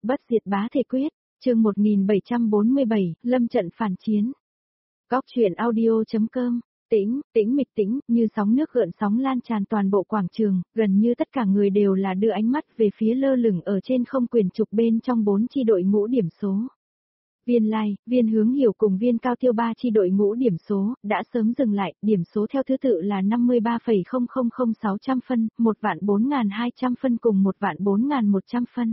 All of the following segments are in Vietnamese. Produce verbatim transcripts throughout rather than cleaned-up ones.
Bất diệt bá thể quyết, chương một nghìn bảy trăm bốn mươi bảy, lâm trận phản chiến. Góc truyện audio.com, tĩnh, tĩnh mịch tĩnh, như sóng nước gợn sóng lan tràn toàn bộ quảng trường, gần như tất cả người đều là đưa ánh mắt về phía lơ lửng ở trên không quyền trục bên trong bốn chi đội ngũ điểm số. Viên Lai, Viên Hướng Hiểu cùng Viên Cao Tiêu ba chi đội ngũ điểm số, đã sớm dừng lại, điểm số theo thứ tự là năm mươi ba phẩy không không không sáu trăm phân, một vạn bốn nghìn hai trăm phân cùng một vạn bốn nghìn một trăm phân.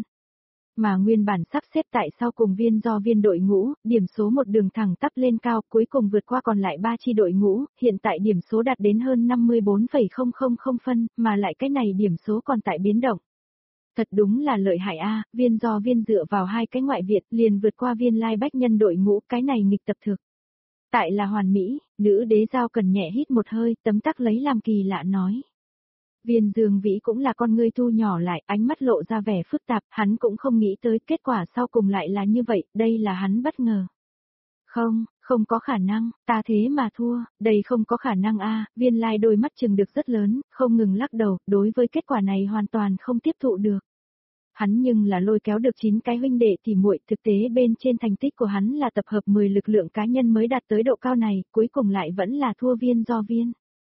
Mà nguyên bản sắp xếp tại sau cùng Viên Do Viên đội ngũ, điểm số một đường thẳng tắp lên cao, cuối cùng vượt qua còn lại ba chi đội ngũ, hiện tại điểm số đạt đến hơn năm mươi bốn phẩy không không không phân, mà lại cái này điểm số còn tại biến động. Thật đúng là lợi hại a, Viên Do Viên dựa vào hai cái ngoại viện liền vượt qua Viên Lai Bách Nhân đội ngũ, cái này nghịch tập thực. Tại là hoàn mỹ, nữ đế Giao Cần nhẹ hít một hơi, tấm tắc lấy làm kỳ lạ nói. Viên Dương Vĩ cũng là con ngươi thu nhỏ lại, ánh mắt lộ ra vẻ phức tạp, hắn cũng không nghĩ tới kết quả sau cùng lại là như vậy, đây là hắn bất ngờ. Không, không có khả năng, ta thế mà thua, đây không có khả năng a, Viên Lai đôi mắt chừng được rất lớn, không ngừng lắc đầu, đối với kết quả này hoàn toàn không tiếp thụ được. Hắn nhưng là lôi kéo được chín cái huynh đệ thì muội, thực tế bên trên thành tích của hắn là tập hợp mười lực lượng cá nhân mới đạt tới độ cao này, cuối cùng lại vẫn là thua Viên Do Viên.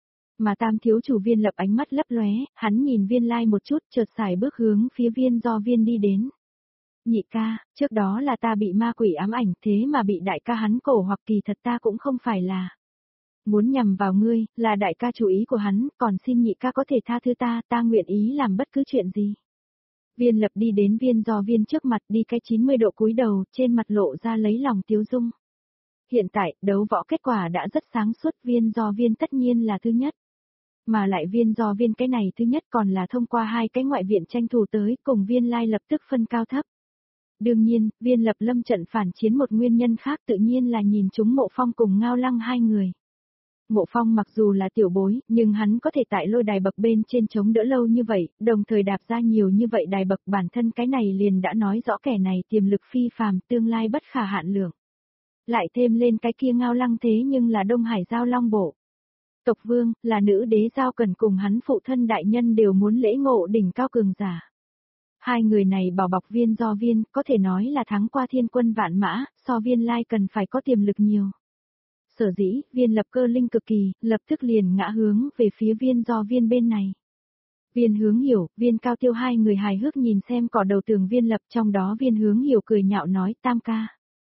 Mà Tam thiếu chủ Viên Lập ánh mắt lấp lóe, hắn nhìn Viên Lai một chút, chợt xài bước hướng phía Viên Do Viên đi đến. Nhị ca, trước đó là ta bị ma quỷ ám ảnh, thế mà bị đại ca hắn cổ hoặc kỳ thật ta cũng không phải là muốn nhằm vào ngươi, là đại ca chủ ý của hắn, còn xin nhị ca có thể tha thứ ta, ta nguyện ý làm bất cứ chuyện gì. Viên Lập đi đến Viên Do Viên trước mặt, đi cái chín mươi độ cúi đầu, trên mặt lộ ra lấy lòng tiếu dung. Hiện tại, đấu võ kết quả đã rất sáng suốt, Viên Do Viên tất nhiên là thứ nhất. Mà lại Viên Do Viên cái này thứ nhất còn là thông qua hai cái ngoại viện tranh thủ tới, cùng Viên Lai lập tức phân cao thấp. Đương nhiên, Viên Lập lâm trận phản chiến một nguyên nhân khác tự nhiên là nhìn chúng Mộ Phong cùng Ngao Lăng hai người. Mộ Phong mặc dù là tiểu bối, nhưng hắn có thể tại lôi đài bậc bên trên chống đỡ lâu như vậy, đồng thời đạp ra nhiều như vậy đài bậc, bản thân cái này liền đã nói rõ kẻ này tiềm lực phi phàm, tương lai bất khả hạn lượng. Lại thêm lên cái kia Ngao Lăng thế nhưng là Đông Hải Giao Long Bộ. Tộc vương, là nữ đế Giao Cần cùng hắn phụ thân đại nhân đều muốn lễ ngộ đỉnh cao cường giả. Hai người này bảo bọc Viên Do Viên, có thể nói là thắng qua thiên quân vạn mã, so Viên Lai cần phải có tiềm lực nhiều. Sở dĩ, Viên Lập cơ linh cực kỳ, lập tức liền ngã hướng về phía Viên Do Viên bên này. Viên Hướng Hiểu, Viên Cao Tiêu hai người hài hước nhìn xem cỏ đầu tường Viên Lập, trong đó Viên Hướng Hiểu cười nhạo nói, tam ca.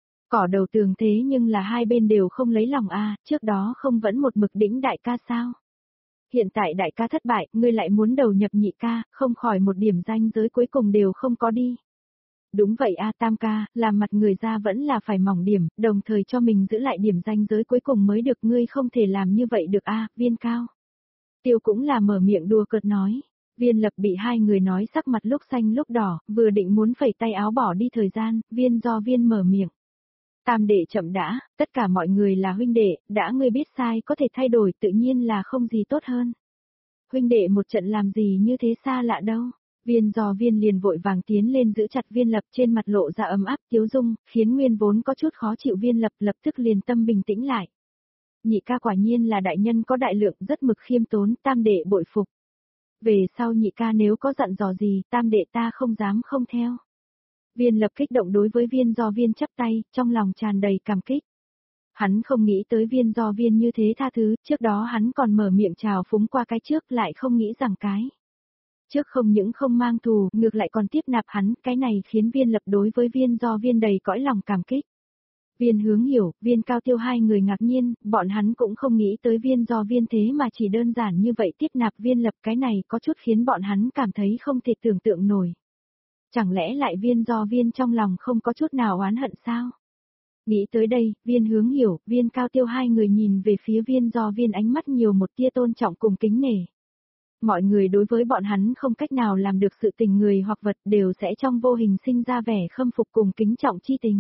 Cỏ đầu tường thế nhưng là hai bên đều không lấy lòng a, trước đó không vẫn một mực đĩnh đại ca sao? Hiện tại đại ca thất bại, ngươi lại muốn đầu nhập nhị ca, không khỏi một điểm ranh giới cuối cùng đều không có đi. Đúng vậy a tam ca, làm mặt người ra vẫn là phải mỏng điểm, đồng thời cho mình giữ lại điểm ranh giới cuối cùng mới được, ngươi không thể làm như vậy được a, Viên Cao. Tiêu cũng là mở miệng đùa cợt nói. Viên Lập bị hai người nói sắc mặt lúc xanh lúc đỏ, vừa định muốn phẩy tay áo bỏ đi thời gian, Viên Do Viên mở miệng. Tam đệ chậm đã, tất cả mọi người là huynh đệ, đã ngươi biết sai có thể thay đổi tự nhiên là không gì tốt hơn. Huynh đệ một trận làm gì như thế xa lạ đâu. Viên Do Viên liền vội vàng tiến lên giữ chặt Viên Lập, trên mặt lộ ra ấm áp tiếu dung, khiến nguyên vốn có chút khó chịu Viên Lập lập tức liền tâm bình tĩnh lại. Nhị ca quả nhiên là đại nhân có đại lượng, rất mực khiêm tốn, tam đệ bội phục. Về sau nhị ca nếu có dặn dò gì, tam đệ ta không dám không theo. Viên Lập kích động đối với Viên Do Viên chắp tay, trong lòng tràn đầy cảm kích. Hắn không nghĩ tới Viên Do Viên như thế tha thứ, trước đó hắn còn mở miệng chào phúng qua cái trước, lại không nghĩ rằng cái trước không những không mang thù, ngược lại còn tiếp nạp hắn, cái này khiến Viên Lập đối với Viên Do Viên đầy cõi lòng cảm kích. Viên Hướng Hiểu, Viên Cao Tiêu hai người ngạc nhiên, bọn hắn cũng không nghĩ tới Viên Do Viên thế mà chỉ đơn giản như vậy tiếp nạp Viên Lập, cái này có chút khiến bọn hắn cảm thấy không thể tưởng tượng nổi. Chẳng lẽ lại Viên Do Viên trong lòng không có chút nào oán hận sao? Nghĩ tới đây, Viên Hướng Hiểu, Viên Cao Tiêu hai người nhìn về phía Viên Do Viên ánh mắt nhiều một tia tôn trọng cùng kính nể. Mọi người đối với bọn hắn không cách nào làm được sự tình người hoặc vật đều sẽ trong vô hình sinh ra vẻ khâm phục cùng kính trọng chi tình.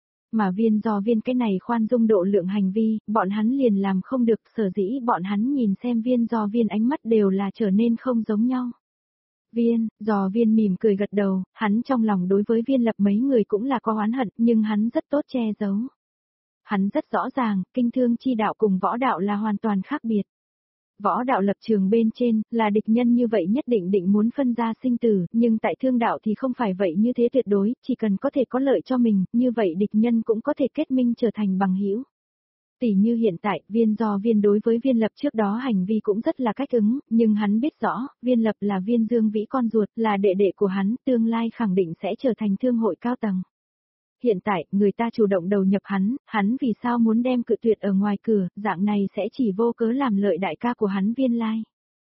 Mà Viên Do Viên cái này khoan dung độ lượng hành vi, bọn hắn liền làm không được, sở dĩ bọn hắn nhìn xem Viên Do Viên ánh mắt đều là trở nên không giống nhau. Viên, Do Viên mỉm cười gật đầu, hắn trong lòng đối với Viên Lập mấy người cũng là có oán hận, nhưng hắn rất tốt che giấu. Hắn rất rõ ràng, kinh thương chi đạo cùng võ đạo là hoàn toàn khác biệt. Võ đạo lập trường bên trên, là địch nhân như vậy nhất định định muốn phân ra sinh tử, nhưng tại thương đạo thì không phải vậy như thế tuyệt đối, chỉ cần có thể có lợi cho mình, như vậy địch nhân cũng có thể kết minh trở thành bằng hữu. Tỷ như hiện tại, Viên Do Viên đối với Viên Lập trước đó hành vi cũng rất là cách ứng, nhưng hắn biết rõ, Viên Lập là Viên Dương Vĩ con ruột, là đệ đệ của hắn, tương lai khẳng định sẽ trở thành thương hội cao tầng. Hiện tại, người ta chủ động đầu nhập hắn, hắn vì sao muốn đem cự tuyệt ở ngoài cửa, dạng này sẽ chỉ vô cớ làm lợi đại ca của hắn Viên Lai.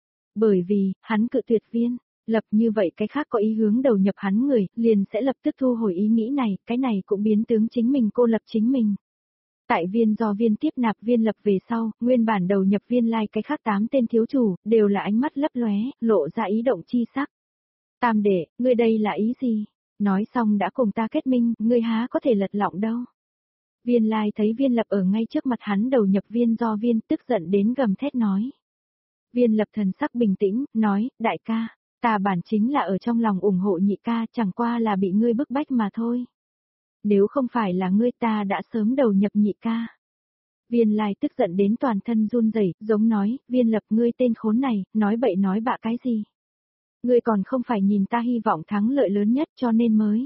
Bởi vì, hắn cự tuyệt Viên Lập như vậy cái khác có ý hướng đầu nhập hắn người, liền sẽ lập tức thu hồi ý nghĩ này, cái này cũng biến tướng chính mình cô lập chính mình. Tại Viên Do Viên tiếp nạp Viên Lập về sau, nguyên bản đầu nhập Viên Lai cái khác tám tên thiếu chủ, đều là ánh mắt lấp lóe, lộ ra ý động chi sắc. Tam đệ, ngươi đây là ý gì? Nói xong đã cùng ta kết minh, ngươi há có thể lật lọng đâu. Viên Lai thấy Viên Lập ở ngay trước mặt hắn đầu nhập Viên Do Viên, tức giận đến gầm thét nói. Viên Lập thần sắc bình tĩnh, nói, đại ca, ta bản chính là ở trong lòng ủng hộ nhị ca, chẳng qua là bị ngươi bức bách mà thôi. Nếu không phải là ngươi ta đã sớm đầu nhập nhị ca. Viên Lai tức giận đến toàn thân run rẩy, giống nói, Viên Lập ngươi tên khốn này, nói bậy nói bạ cái gì. Ngươi còn không phải nhìn ta hy vọng thắng lợi lớn nhất cho nên mới.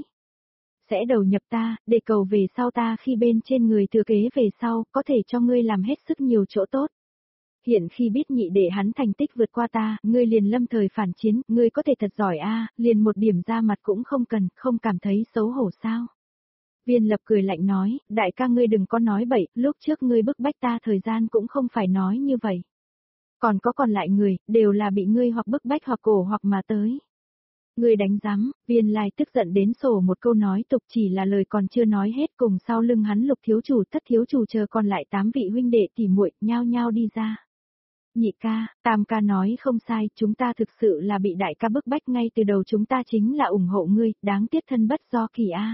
Sẽ đầu nhập ta, để cầu về sau ta khi bên trên người thừa kế về sau, có thể cho ngươi làm hết sức nhiều chỗ tốt. Hiện khi biết nhị đệ hắn thành tích vượt qua ta, ngươi liền lâm thời phản chiến, ngươi có thể thật giỏi a, liền một điểm ra mặt cũng không cần, không cảm thấy xấu hổ sao. Viên Lập cười lạnh nói, đại ca ngươi đừng có nói bậy, lúc trước ngươi bức bách ta thời gian cũng không phải nói như vậy. Còn có còn lại người, đều là bị ngươi hoặc bức bách hoặc cổ hoặc mà tới. Ngươi đánh giám, Viên Lai tức giận đến sổ một câu nói tục chỉ là lời còn chưa nói hết, cùng sau lưng hắn Lục thiếu chủ Thất thiếu chủ chờ còn lại tám vị huynh đệ tỉ muội nhao nhao đi ra. Nhị ca, tam ca nói không sai, chúng ta thực sự là bị đại ca bức bách ngay từ đầu, chúng ta chính là ủng hộ ngươi, đáng tiếc thân bất do kỳ a.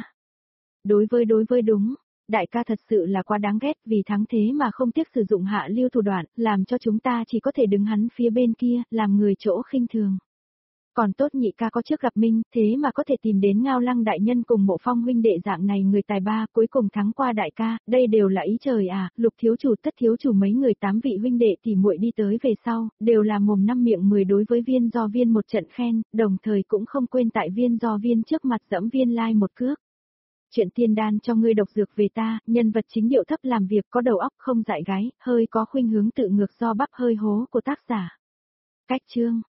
Đối với đối với đúng, đại ca thật sự là quá đáng ghét, vì thắng thế mà không tiếc sử dụng hạ lưu thủ đoạn, làm cho chúng ta chỉ có thể đứng hắn phía bên kia, làm người chỗ khinh thường. Còn tốt nhị ca có trước gặp minh, thế mà có thể tìm đến Ngao Lăng đại nhân cùng Mộ Phong huynh đệ dạng này người tài ba, cuối cùng thắng qua đại ca, đây đều là ý trời à. Lục thiếu chủ Tất thiếu chủ mấy người tám vị huynh đệ thì muội đi tới về sau, đều là mồm năm miệng mười đối với Viên Do Viên một trận khen, đồng thời cũng không quên tại Viên Do Viên trước mặt dẫm Viên Lai một cước. Chuyện tiên đan cho ngươi độc dược về ta, nhân vật chính điệu thấp làm việc có đầu óc không dại gái, hơi có khuynh hướng tự ngược do bắp hơi hố của tác giả. Cách chương